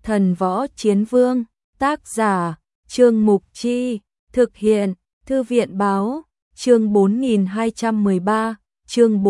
Thần Võ Chiến Vương, tác giả, Trương Mục Chi, thực hiện, Thư viện Báo, chương 4213, chương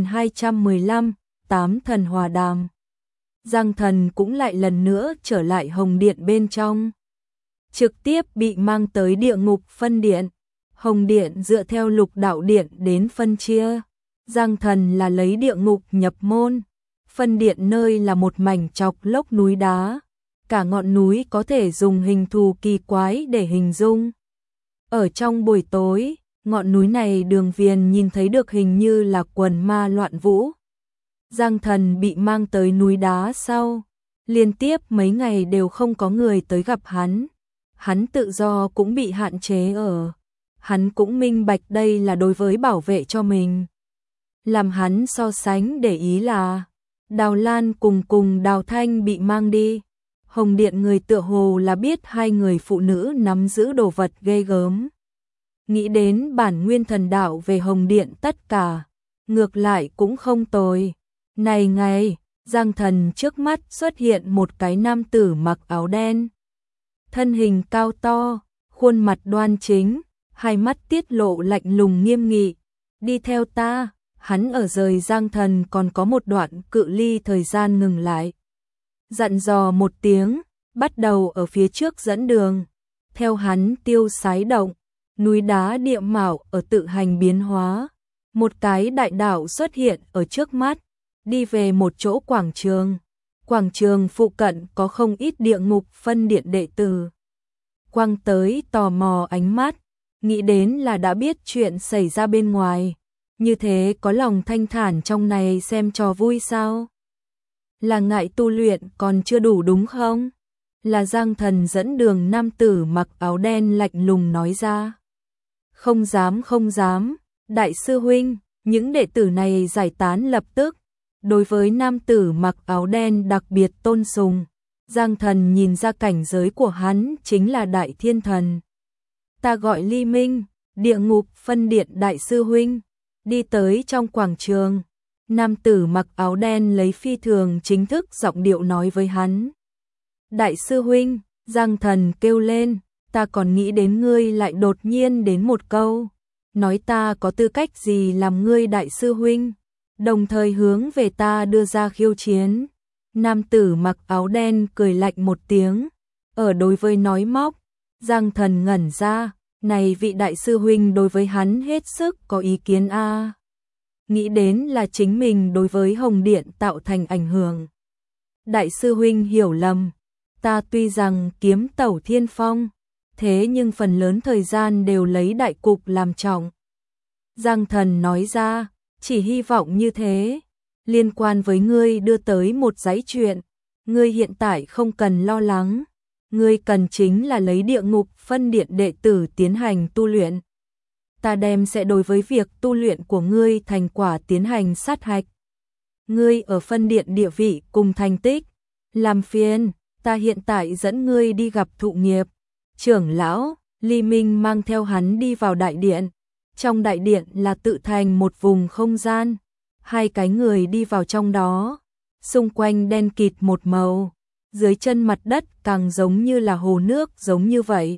4215, Tám Thần Hòa Đàm. Giang Thần cũng lại lần nữa trở lại Hồng Điện bên trong. Trực tiếp bị mang tới địa ngục phân điện. Hồng Điện dựa theo Lục Đạo Điện đến phân chia. Giang Thần là lấy địa ngục nhập môn. Phân điện nơi là một mảnh chọc lốc núi đá. Cả ngọn núi có thể dùng hình thù kỳ quái để hình dung. Ở trong buổi tối, ngọn núi này Đường Viền nhìn thấy được hình như là quần ma loạn vũ. Giang Thần bị mang tới núi đá sau, liên tiếp mấy ngày đều không có người tới gặp hắn. Hắn tự do cũng bị hạn chế ở. Hắn cũng minh bạch đây là đối với bảo vệ cho mình. Làm hắn so sánh để ý là Đào Lan cùng Đào Thanh bị mang đi. Hồng Điện người tựa hồ là biết hai người phụ nữ nắm giữ đồ vật ghê gớm. Nghĩ đến bản nguyên thần đạo về Hồng Điện tất cả, ngược lại cũng không tồi. Này ngày, Giang Thần trước mắt xuất hiện một cái nam tử mặc áo đen. Thân hình cao to, khuôn mặt đoan chính, hai mắt tiết lộ lạnh lùng nghiêm nghị. Đi theo ta, hắn ở rời Giang Thần còn có một đoạn cự ly thời gian ngừng lại. Dặn dò một tiếng, bắt đầu ở phía trước dẫn đường. Theo hắn tiêu sái động, núi đá địa mạo ở tự hành biến hóa. Một cái đại đảo xuất hiện ở trước mắt, đi về một chỗ quảng trường. Quảng trường phụ cận có không ít địa ngục phân điện đệ tử. Quang tới tò mò ánh mắt, nghĩ đến là đã biết chuyện xảy ra bên ngoài. Như thế có lòng thanh thản trong này xem trò vui sao? Là ngại tu luyện còn chưa đủ đúng không? Là Giang Thần dẫn đường nam tử mặc áo đen lạnh lùng nói ra. Không dám, đại sư huynh, những đệ tử này giải tán lập tức. Đối với nam tử mặc áo đen đặc biệt tôn sùng, Giang Thần nhìn ra cảnh giới của hắn chính là đại thiên thần. Ta gọi Ly Minh, địa ngục phân điện đại sư huynh. Đi tới trong quảng trường, nam tử mặc áo đen lấy phi thường chính thức giọng điệu nói với hắn. Đại sư huynh, Giang Thần kêu lên, ta còn nghĩ đến ngươi lại đột nhiên đến một câu. Nói ta có tư cách gì làm ngươi đại sư huynh, đồng thời hướng về ta đưa ra khiêu chiến. Nam tử mặc áo đen cười lạnh một tiếng, ở đối với nói móc. Giang Thần ngẩn ra, này vị đại sư huynh đối với hắn hết sức có ý kiến a. Nghĩ đến là chính mình đối với Hồng Điện tạo thành ảnh hưởng. Đại sư huynh hiểu lầm, ta tuy rằng kiếm tẩu thiên phong, thế nhưng phần lớn thời gian đều lấy đại cục làm trọng. Giang Thần nói ra, chỉ hy vọng như thế. Liên quan với ngươi đưa tới một dãy chuyện, ngươi hiện tại không cần lo lắng. Ngươi cần chính là lấy địa ngục phân điện đệ tử tiến hành tu luyện. Ta đem sẽ đối với việc tu luyện của ngươi thành quả tiến hành sát hạch. Ngươi ở phân điện địa vị cùng thành tích, làm phiền, ta hiện tại dẫn ngươi đi gặp thụ nghiệp. Trưởng lão, Ly Minh mang theo hắn đi vào đại điện. Trong đại điện là tự thành một vùng không gian. Hai cái người đi vào trong đó, xung quanh đen kịt một màu, dưới chân mặt đất càng giống như là hồ nước giống như vậy.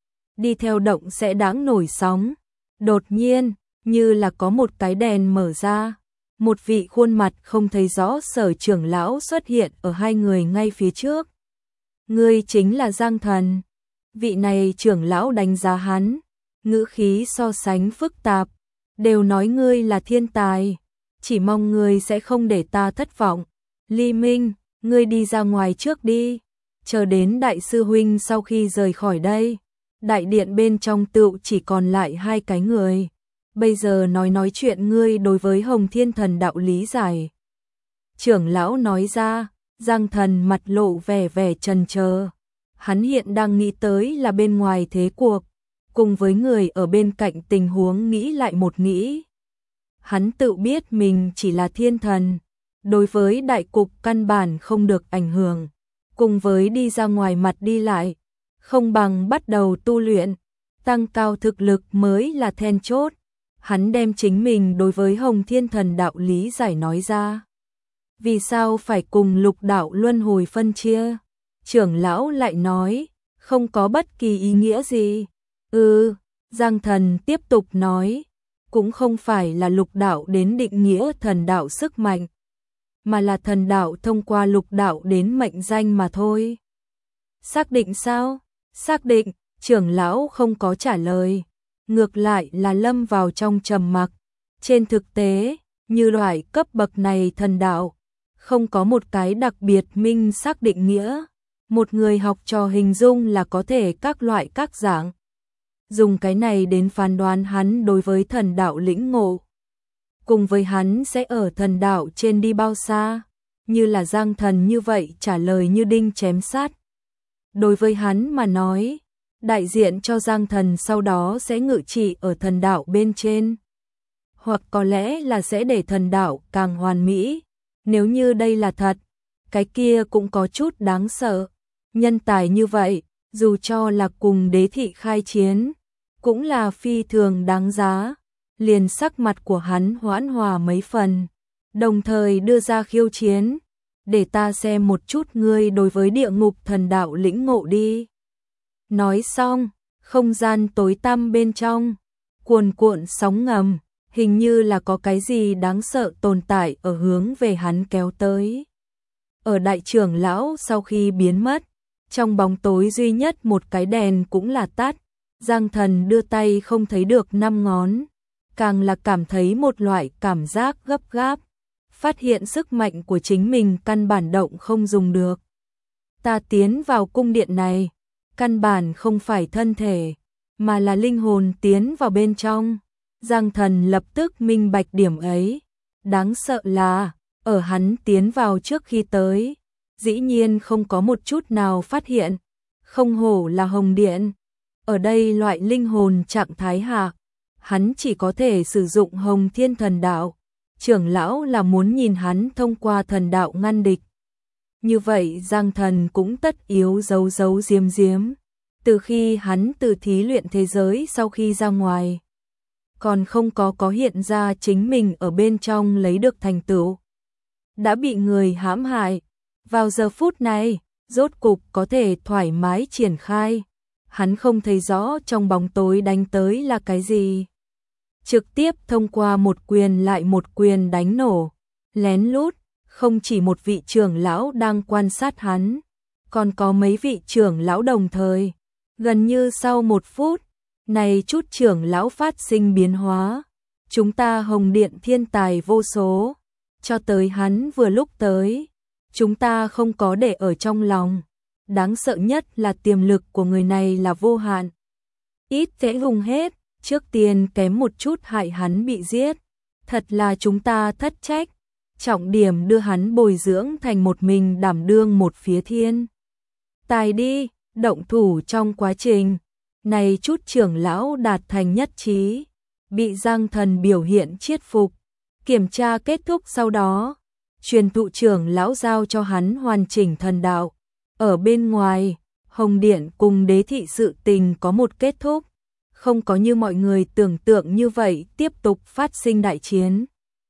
Đi theo động sẽ đáng nổi sóng. Đột nhiên, như là có một cái đèn mở ra, một vị khuôn mặt không thấy rõ Sở trưởng lão xuất hiện ở hai người ngay phía trước. Ngươi chính là Giang Thần. Vị này trưởng lão đánh giá hắn, ngữ khí so sánh phức tạp, đều nói ngươi là thiên tài, chỉ mong ngươi sẽ không để ta thất vọng. Ly Minh, ngươi đi ra ngoài trước đi, chờ đến đại sư huynh sau khi rời khỏi đây. Đại điện bên trong tựu chỉ còn lại hai cái người. Bây giờ nói chuyện ngươi đối với Hồng Thiên Thần đạo lý giải. Trưởng lão nói ra, Giang Thần mặt lộ vẻ chần chờ. Hắn hiện đang nghĩ tới là bên ngoài thế cuộc, cùng với người ở bên cạnh tình huống nghĩ lại một nghĩ. Hắn tự biết mình chỉ là thiên thần, đối với đại cục căn bản không được ảnh hưởng, cùng với đi ra ngoài mặt đi lại, không bằng bắt đầu tu luyện, tăng cao thực lực mới là then chốt. Hắn đem chính mình đối với Hồng Thiên Thần đạo lý giải nói ra. Vì sao phải cùng Lục đạo luân hồi phân chia? Trưởng lão lại nói, không có bất kỳ ý nghĩa gì. Giang Thần tiếp tục nói, cũng không phải là lục đạo đến định nghĩa thần đạo sức mạnh, mà là thần đạo thông qua lục đạo đến mệnh danh mà thôi. Xác định sao? Xác định, trưởng lão không có trả lời, ngược lại là lâm vào trong trầm mặc. Trên thực tế, như loại cấp bậc này thần đạo, không có một cái đặc biệt minh xác định nghĩa. Một người học trò hình dung là có thể các loại các dạng. Dùng cái này đến phán đoán hắn đối với thần đạo lĩnh ngộ. Cùng với hắn sẽ ở thần đạo trên đi bao xa, như là Giang Thần như vậy trả lời như đinh chém sát. Đối với hắn mà nói, đại diện cho Giang Thần sau đó sẽ ngự trị ở thần đạo bên trên. Hoặc có lẽ là sẽ để thần đạo càng hoàn mỹ. Nếu như đây là thật, cái kia cũng có chút đáng sợ. Nhân tài như vậy, dù cho là cùng đế thị khai chiến, cũng là phi thường đáng giá. Liền sắc mặt của hắn hoãn hòa mấy phần, đồng thời đưa ra khiêu chiến. Để ta xem một chút ngươi đối với địa ngục thần đạo lĩnh ngộ đi. Nói xong, không gian tối tăm bên trong, cuồn cuộn sóng ngầm, hình như là có cái gì đáng sợ tồn tại ở hướng về hắn kéo tới. Ở đại trưởng lão sau khi biến mất, trong bóng tối duy nhất một cái đèn cũng là tắt. Giang Thần đưa tay không thấy được 5 ngón, càng là cảm thấy một loại cảm giác gấp gáp, phát hiện sức mạnh của chính mình căn bản động không dùng được. Ta tiến vào cung điện này, căn bản không phải thân thể, mà là linh hồn tiến vào bên trong. Giang Thần lập tức minh bạch điểm ấy. Đáng sợ là, ở hắn tiến vào trước khi tới, dĩ nhiên không có một chút nào phát hiện. Không hổ là Hồng Điện. Ở đây loại linh hồn trạng thái hạ, hắn chỉ có thể sử dụng Hồng Thiên thần đạo. Trưởng lão là muốn nhìn hắn thông qua thần đạo ngăn địch. Như vậy Giang Thần cũng tất yếu giấu giấu giếm giếm. Từ khi hắn từ thí luyện thế giới sau khi ra ngoài, còn không có hiện ra chính mình ở bên trong lấy được thành tựu. Đã bị người hãm hại. Vào giờ phút này, rốt cục có thể thoải mái triển khai. Hắn không thấy rõ trong bóng tối đánh tới là cái gì. Trực tiếp thông qua một quyền lại một quyền đánh nổ. Lén lút, không chỉ một vị trưởng lão đang quan sát hắn, còn có mấy vị trưởng lão đồng thời. Gần như sau 1 phút, này chút trưởng lão phát sinh biến hóa. Chúng ta Hồng Điện thiên tài vô số, cho tới hắn vừa lúc tới, chúng ta không có để ở trong lòng. Đáng sợ nhất là tiềm lực của người này là vô hạn. Ít sẽ dùng hết, trước tiên kém một chút hại hắn bị giết. Thật là chúng ta thất trách. Trọng điểm đưa hắn bồi dưỡng thành một mình đảm đương một phía thiên tài đi. Động thủ trong quá trình này chút trưởng lão đạt thành nhất trí, bị Giang Thần biểu hiện chiết phục. Kiểm tra kết thúc sau đó, truyền thụ trưởng lão giao cho hắn hoàn chỉnh thần đạo. Ở bên ngoài, Hồng Điện cùng đế thị sự tình có một kết thúc, không có như mọi người tưởng tượng như vậy tiếp tục phát sinh đại chiến.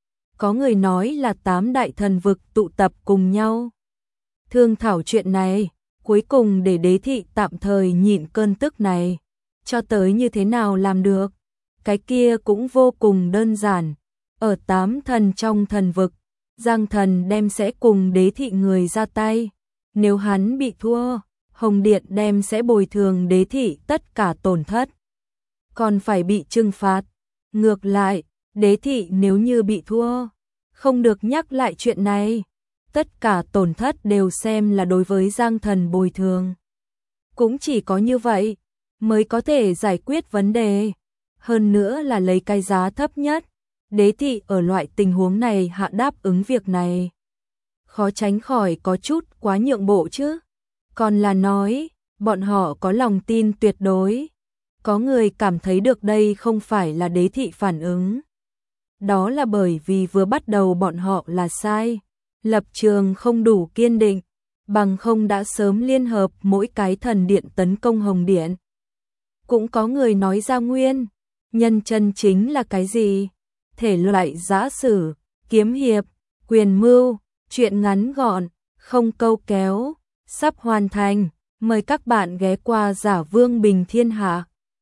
Có người nói là 8 đại thần vực tụ tập cùng nhau thương thảo chuyện này, cuối cùng để đế thị tạm thời nhịn cơn tức này. Cho tới như thế nào làm được, cái kia cũng vô cùng đơn giản. Ở 8 thần trong thần vực, Giang Thần đem sẽ cùng đế thị người ra tay. Nếu hắn bị thua, Hồng Điện đem sẽ bồi thường đế thị tất cả tổn thất, còn phải bị trừng phạt. Ngược lại, đế thị nếu như bị thua, không được nhắc lại chuyện này. Tất cả tổn thất đều xem là đối với Giang Thần bồi thường. Cũng chỉ có như vậy mới có thể giải quyết vấn đề. Hơn nữa là lấy cái giá thấp nhất. Đế thị ở loại tình huống này hạ đáp ứng việc này, khó tránh khỏi có chút quá nhượng bộ chứ. Còn là nói, bọn họ có lòng tin tuyệt đối. Có người cảm thấy được đây không phải là đế thị phản ứng. Đó là bởi vì vừa bắt đầu bọn họ là sai. Lập trường không đủ kiên định, bằng không đã sớm liên hợp mỗi cái thần điện tấn công Hồng Điện. Cũng có người nói ra nguyên nhân chân chính là cái gì? Thể loại giã sử, kiếm hiệp, quyền mưu, chuyện ngắn gọn, không câu kéo, sắp hoàn thành. Mời các bạn ghé qua Giả Vương Bình Thiên Hạ.